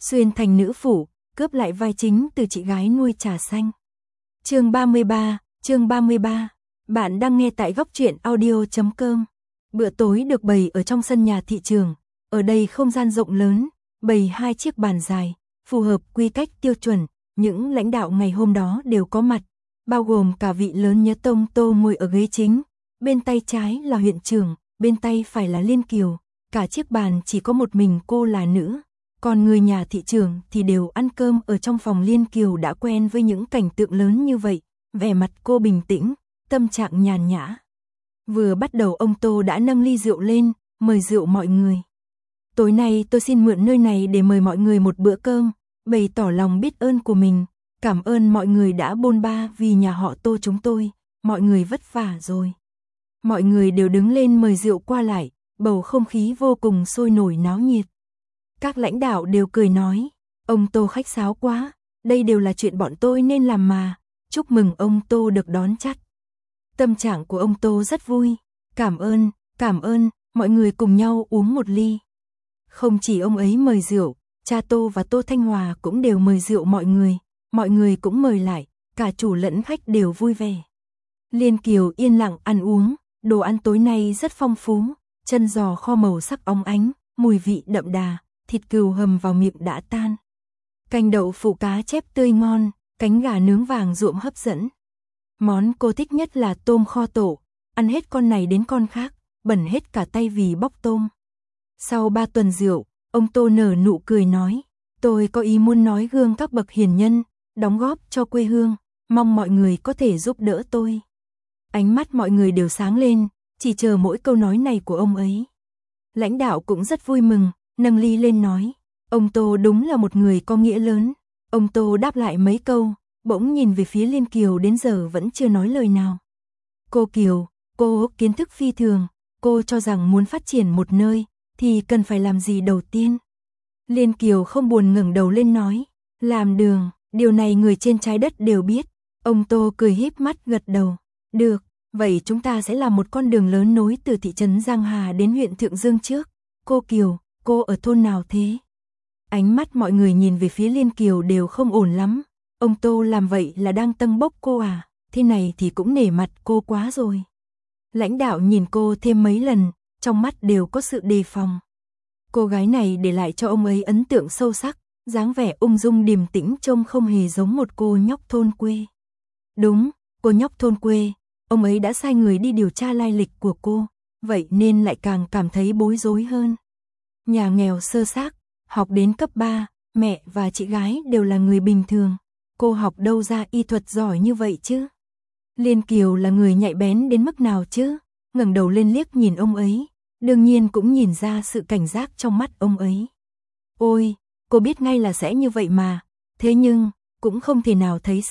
xuyên thành nữ phủ, cướp lại vai chính từ chị gái nuôi Trà Xanh. Chương 33. Bạn đang nghe tại góc truyện audio.com. Bữa tối được bày ở trong sân nhà thị trường, ở đây không gian rộng lớn, bày 2 chiếc bàn dài, phù hợp quy cách tiêu chuẩn, những lãnh đạo ngày hôm đó đều có mặt, bao gồm cả vị lớn Nhớ Tông Tô ngồi ở ghế chính, bên tay trái là huyện trưởng, bên tay phải là Liên Kiều, cả chiếc bàn chỉ có một mình cô là nữ, còn người nhà thị trường thì đều ăn cơm ở trong phòng. Liên Kiều đã quen với những cảnh tượng lớn như vậy, vẻ mặt cô bình tĩnh, tâm trạng nhàn nhã. Vừa bắt đầu ông Tô đã nâng ly rượu lên, mời rượu mọi người. Tối nay tôi xin mượn nơi này để mời mọi người một bữa cơm, bày tỏ lòng biết ơn của mình, cảm ơn mọi người đã bôn ba vì nhà họ Tô chúng tôi, mọi người vất vả rồi. Mọi người đều đứng lên mời rượu qua lại, bầu không khí vô cùng sôi nổi náo nhiệt. Các lãnh đạo đều cười nói, ông Tô khách sáo quá, đây đều là chuyện bọn tôi nên làm mà, chúc mừng ông Tô được đón chắc. Tâm trạng của ông Tô rất vui, cảm ơn, mọi người cùng nhau uống một ly. Không chỉ ông ấy mời rượu, cha Tô và Tô Thanh Hòa cũng đều mời rượu mọi người cũng mời lại, cả chủ lẫn khách đều vui vẻ. Liên Kiều yên lặng ăn uống, đồ ăn tối nay rất phong phú, chân giò kho màu sắc óng ánh, mùi vị đậm đà, thịt cừu hầm vào miệng đã tan. Canh đậu phụ cá chép tươi ngon, cánh gà nướng vàng ruộm hấp dẫn. Món cô thích nhất là tôm kho tổ, ăn hết con này đến con khác, bẩn hết cả tay vì bóc tôm. Sau 3 tuần rượu, ông Tô nở nụ cười nói, tôi có ý muốn nói gương các bậc hiền nhân, đóng góp cho quê hương, mong mọi người có thể giúp đỡ tôi. Ánh mắt mọi người đều sáng lên, chỉ chờ mỗi câu nói này của ông ấy. Lãnh đạo cũng rất vui mừng, nâng ly lên nói, ông Tô đúng là một người có nghĩa lớn. Ông Tô đáp lại mấy câu, bỗng nhìn về phía Liên Kiều đến giờ vẫn chưa nói lời nào. Cô Kiều, cô kiến thức phi thường, cô cho rằng muốn phát triển một nơi, thì cần phải làm gì đầu tiên? Liên Kiều không buồn ngẩng đầu lên nói, làm đường, điều này người trên trái đất đều biết. Ông Tô cười híp mắt gật đầu, được, vậy chúng ta sẽ làm một con đường lớn nối từ thị trấn Giang Hà đến huyện Thượng Dương trước. Cô Kiều, cô ở thôn nào thế? Ánh mắt mọi người nhìn về phía Liên Kiều đều không ổn lắm. Ông Tô làm vậy là đang tâng bốc cô à? Thế này thì cũng nể mặt cô quá rồi. Lãnh đạo nhìn cô thêm mấy lần, trong mắt đều có sự đề phòng. Cô gái này để lại cho ông ấy ấn tượng sâu sắc, dáng vẻ ung dung điềm tĩnh trông không hề giống một cô nhóc thôn quê. Đúng, cô nhóc thôn quê, ông ấy đã sai người đi điều tra lai lịch của cô, vậy nên lại càng cảm thấy bối rối hơn. Nhà nghèo sơ xác, học đến cấp 3, mẹ và chị gái đều là người bình thường, cô học đâu ra y thuật giỏi như vậy chứ? Liên Kiều là người nhạy bén đến mức nào chứ? Ngẩng đầu lên liếc nhìn ông ấy, đương nhiên cũng nhìn ra sự cảnh giác trong mắt ông ấy. Ôi, cô biết ngay là sẽ như vậy mà, thế nhưng, cũng không thể nào thấy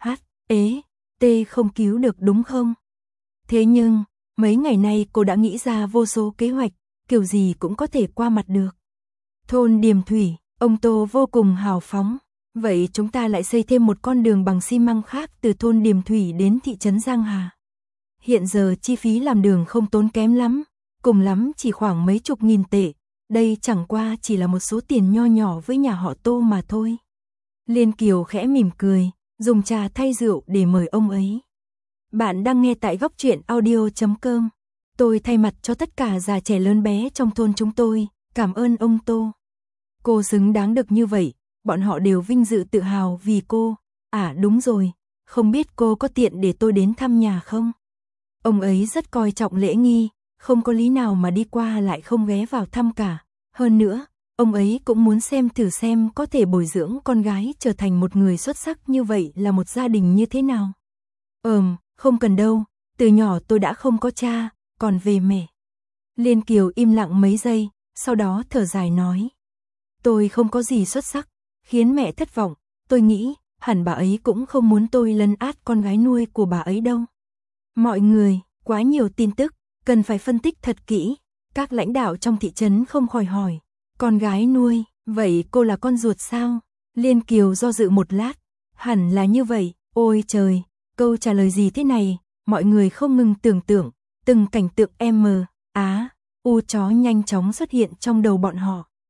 T không cứu được đúng không? Thế nhưng, mấy ngày nay cô đã nghĩ ra vô số kế hoạch, kiểu gì cũng có thể qua mặt được. Thôn Điềm Thủy, ông Tô vô cùng hào phóng. Vậy chúng ta lại xây thêm một con đường bằng xi măng khác từ thôn Điềm Thủy đến thị trấn Giang Hà. Hiện giờ chi phí làm đường không tốn kém lắm, cùng lắm chỉ khoảng mấy chục nghìn tệ. Đây chẳng qua chỉ là một số tiền nho nhỏ với nhà họ Tô mà thôi. Liên Kiều khẽ mỉm cười, dùng trà thay rượu để mời ông ấy. Bạn đang nghe tại góc truyện audio.com. Tôi thay mặt cho tất cả già trẻ lớn bé trong thôn chúng tôi, cảm ơn ông Tô. Cô xứng đáng được như vậy, bọn họ đều vinh dự tự hào vì cô. À đúng rồi, không biết cô có tiện để tôi đến thăm nhà không? Ông ấy rất coi trọng lễ nghi, không có lý nào mà đi qua lại không ghé vào thăm cả. Hơn nữa, ông ấy cũng muốn xem thử xem có thể bồi dưỡng con gái trở thành một người xuất sắc như vậy là một gia đình như thế nào. Không cần đâu, từ nhỏ tôi đã không có cha, còn về mẹ. Liên Kiều im lặng mấy giây, sau đó thở dài nói. Tôi không có gì xuất sắc, khiến mẹ thất vọng, tôi nghĩ hẳn bà ấy cũng không muốn tôi lấn át con gái nuôi của bà ấy đâu. Mọi người, quá nhiều tin tức, cần phải phân tích thật kỹ. Các lãnh đạo trong thị trấn không khỏi hỏi, con gái nuôi, vậy cô là con ruột sao? Liên Kiều do dự một lát, hẳn là như vậy. Ôi trời, câu trả lời gì thế này? Mọi người không ngừng tưởng tượng, từng cảnh tượng chó nhanh chóng xuất hiện trong đầu bọn họ.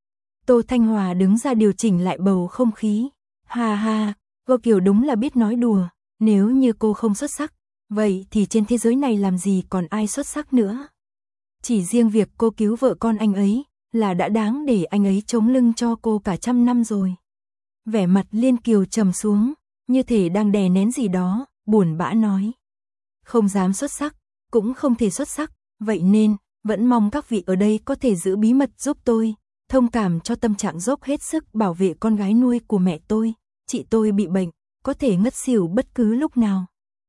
Tô Thanh Hòa đứng ra điều chỉnh lại bầu không khí. Ha ha, cô Kiều đúng là biết nói đùa, nếu như cô không xuất sắc, vậy thì trên thế giới này làm gì còn ai xuất sắc nữa. Chỉ riêng việc cô cứu vợ con anh ấy, là đã đáng để anh ấy chống lưng cho cô cả 100 năm rồi. Vẻ mặt Liên Kiều trầm xuống, như thể đang đè nén gì đó, buồn bã nói. Không dám xuất sắc, cũng không thể xuất sắc, vậy nên, vẫn mong các vị ở đây có thể giữ bí mật giúp tôi, thông cảm cho tâm trạng dốc hết sức bảo vệ con gái nuôi của mẹ tôi, chị tôi bị bệnh, có thể ngất xỉu bất cứ lúc nào.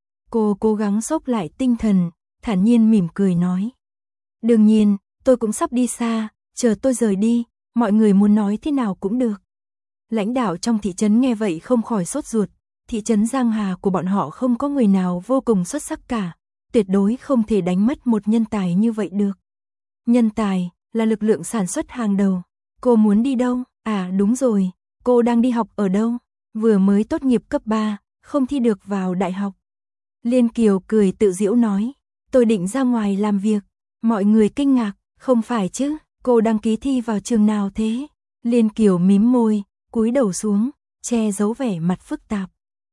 Cô cố gắng xốc lại tinh thần, thản nhiên mỉm cười nói. Đương nhiên, tôi cũng sắp đi xa, chờ tôi rời đi, mọi người muốn nói thế nào cũng được. Lãnh đạo trong thị trấn nghe vậy không khỏi sốt ruột, thị trấn Giang Hà của bọn họ không có người nào vô cùng xuất sắc cả, tuyệt đối không thể đánh mất một nhân tài như vậy được. Nhân tài là lực lượng sản xuất hàng đầu. Cô muốn đi đâu? À đúng rồi, cô đang đi học ở đâu? Vừa mới tốt nghiệp cấp 3, không thi được vào đại học. Liên Kiều cười tự giễu nói, tôi định ra ngoài làm việc. Mọi người kinh ngạc, không phải chứ, cô đăng ký thi vào trường nào thế? Liên Kiều mím môi, cúi đầu xuống, che giấu vẻ mặt phức tạp.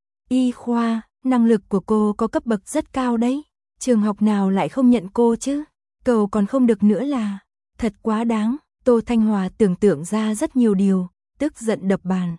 Y khoa, năng lực của cô có cấp bậc rất cao đấy. Trường học nào lại không nhận cô chứ? Cầu còn không được nữa là, thật quá đáng. Tô Thanh Hòa tưởng tượng ra rất nhiều điều, tức giận đập bàn.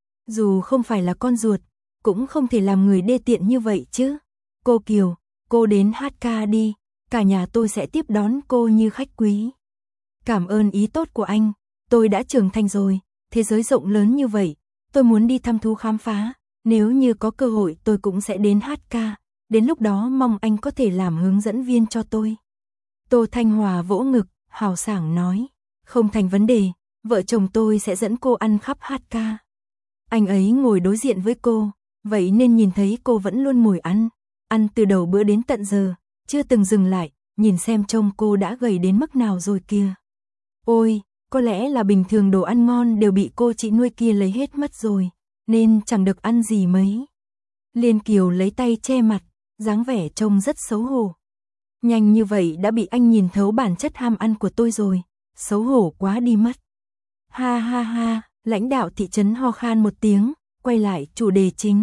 Dù không phải là con ruột, cũng không thể làm người đê tiện như vậy chứ. Cô Kiều, cô đến hát ca đi, cả nhà tôi sẽ tiếp đón cô như khách quý. Cảm ơn ý tốt của anh, tôi đã trưởng thành rồi, thế giới rộng lớn như vậy, tôi muốn đi thăm thú khám phá, nếu như có cơ hội tôi cũng sẽ đến hát ca, đến lúc đó mong anh có thể làm hướng dẫn viên cho tôi. Tô Thanh Hòa vỗ ngực, hào sảng nói, không thành vấn đề, vợ chồng tôi sẽ dẫn cô ăn khắp hát ca. Anh ấy ngồi đối diện với cô, vậy nên nhìn thấy cô vẫn luôn ngồi ăn từ đầu bữa đến tận giờ, chưa từng dừng lại, nhìn xem trông cô đã gầy đến mức nào rồi kìa. Ôi, có lẽ là bình thường đồ ăn ngon đều bị cô chị nuôi kia lấy hết mất rồi, nên chẳng được ăn gì mấy. Liên Kiều lấy tay che mặt, dáng vẻ trông rất xấu hổ. Nhanh như vậy đã bị anh nhìn thấu bản chất ham ăn của tôi rồi, xấu hổ quá đi mất. Ha ha ha, lãnh đạo thị trấn ho khan một tiếng, quay lại chủ đề chính.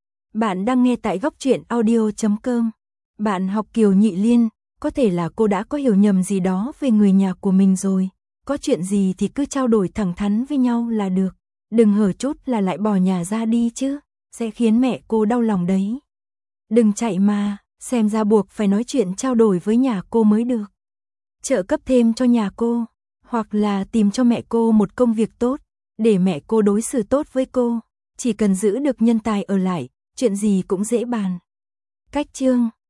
Bạn đang nghe tại góc truyện audio.com. Bạn học Kiều Nhị Liên, có thể là cô đã có hiểu nhầm gì đó về người nhà của mình rồi. Có chuyện gì thì cứ trao đổi thẳng thắn với nhau là được. Đừng hở chút là lại bỏ nhà ra đi chứ, sẽ khiến mẹ cô đau lòng đấy. Đừng chạy mà, xem ra buộc phải nói chuyện trao đổi với nhà cô mới được. Trợ cấp thêm cho nhà cô, hoặc là tìm cho mẹ cô một công việc tốt, để mẹ cô đối xử tốt với cô. Chỉ cần giữ được nhân tài ở lại, chuyện gì cũng dễ bàn. Cách chương